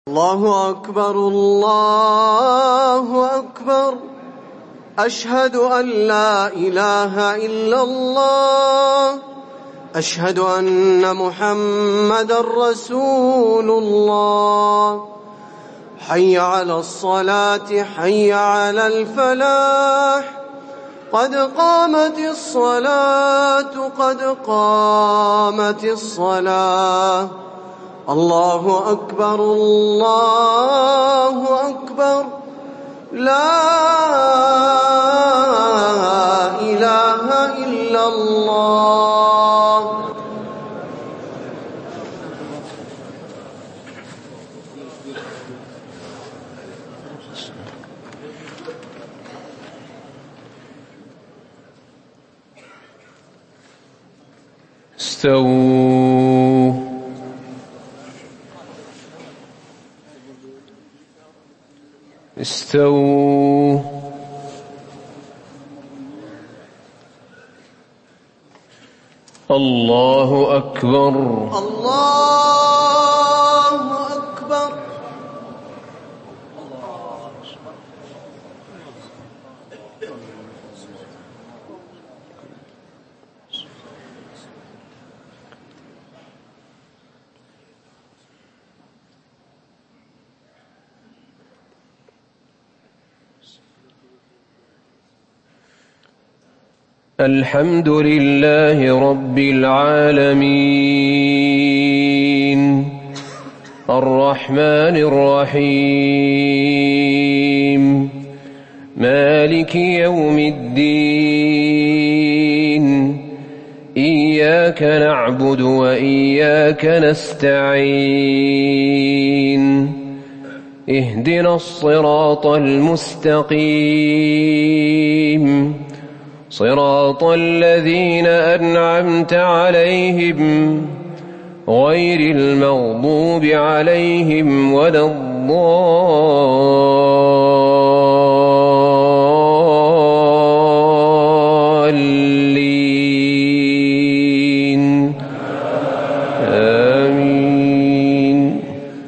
الله أكبر الله أكبر أشهد أن لا إله إلا الله أشهد أن محمدًا رسول الله حي على الصلاة حي على الفلاح قد قامت الصلاة قد قامت الصلاة الله أكبر الله أكبر لا إله إلا الله استووا استووا الله أكبر الله أكبر الحمد لله رب العالمين الرحمن الرحيم مالك يوم الدين إياك نعبد وإياك نستعين اهدنا الصراط المستقيم صراط الذين أنعمت عليهم غير المغضوب عليهم ولا الضالين آمين.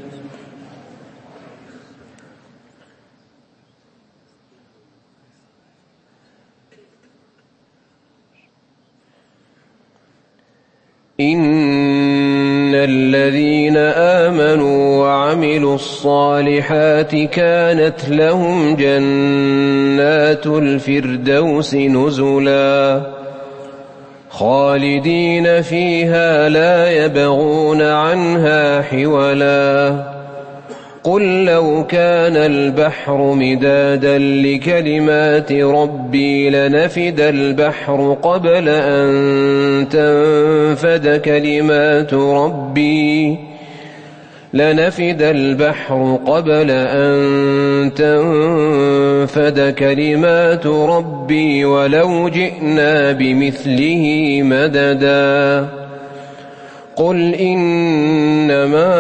إن الذين آمنوا وعملوا الصالحات كانت لهم جنات الفردوس نزلا خالدين فيها لا يبغون عنها حولا قل لو كان البحر مدادا لكلمات ربي لنفد البحر قبل أن تنفد كلمات ربي ولو جئنا بمثله مددا قل إنما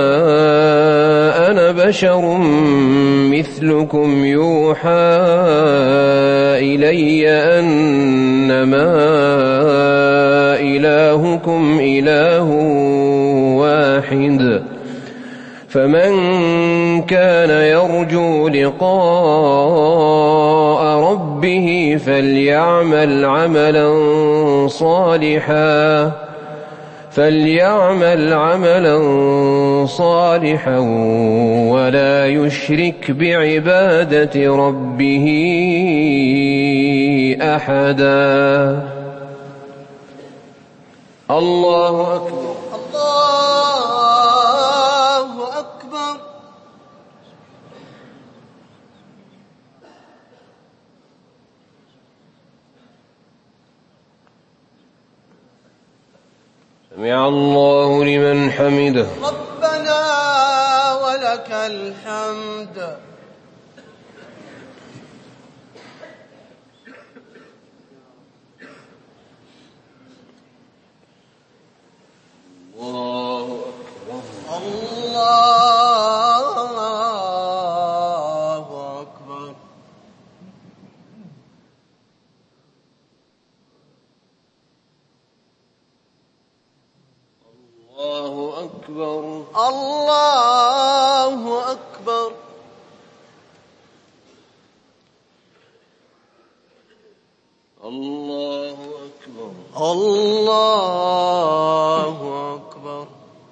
أنا بشر مثلكم يوحى إلي أنما إلهكم إله واحد فمن كان يرجو لقاء ربه فليعمل عملا صالحا ولا يشرك بعبادة ربه أحدا. الله أكبر الله أكبر سمع الله لمن حمده ربنا ولك الحمد. الله أكبر الله أكبر الله أكبر الله الله أكبر.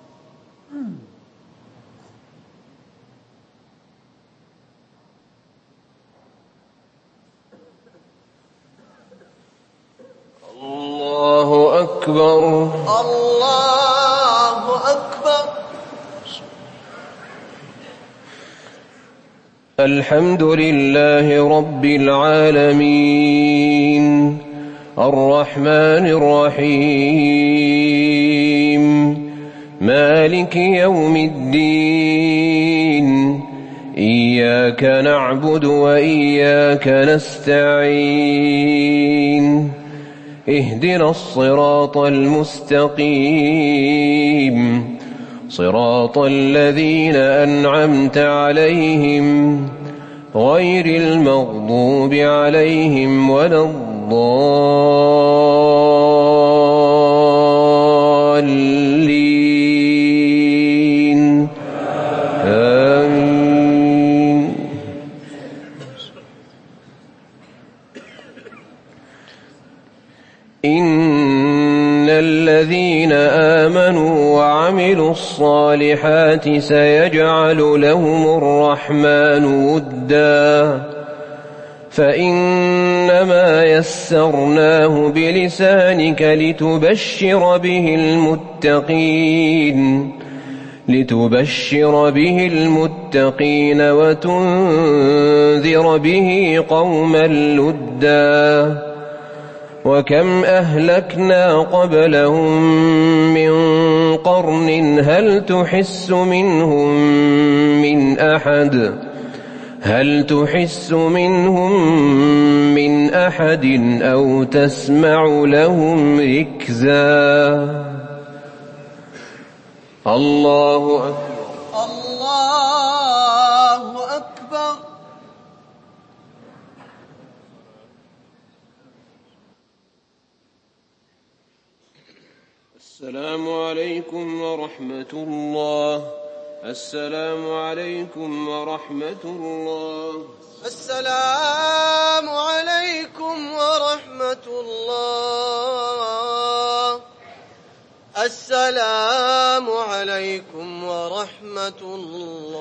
الله أكبر. الله أكبر. الحمد لله رب العالمين الرحمن الرحيم مالك يوم الدين إياك نعبد وإياك نستعين اهدنا الصراط المستقيم صراط الذين أنعمت عليهم غير المغضوب عليهم ولا الضالين آمين. إن الذين آمنوا وعملوا الصالحات سيجعل لهم الرحمن ودا فإنما يسرناه بلسانك لتبشر به المتقين وتنذر به قوما لدا وكم أهلكنا قبلهم من قرن هل تحس منهم من أحد أو تسمع لهم ركزا. الله أكبر. الله أكبر. السلام عليكم ورحمة الله. السلام عليكم ورحمة الله. السلام عليكم ورحمة الله. السلام عليكم ورحمة الله.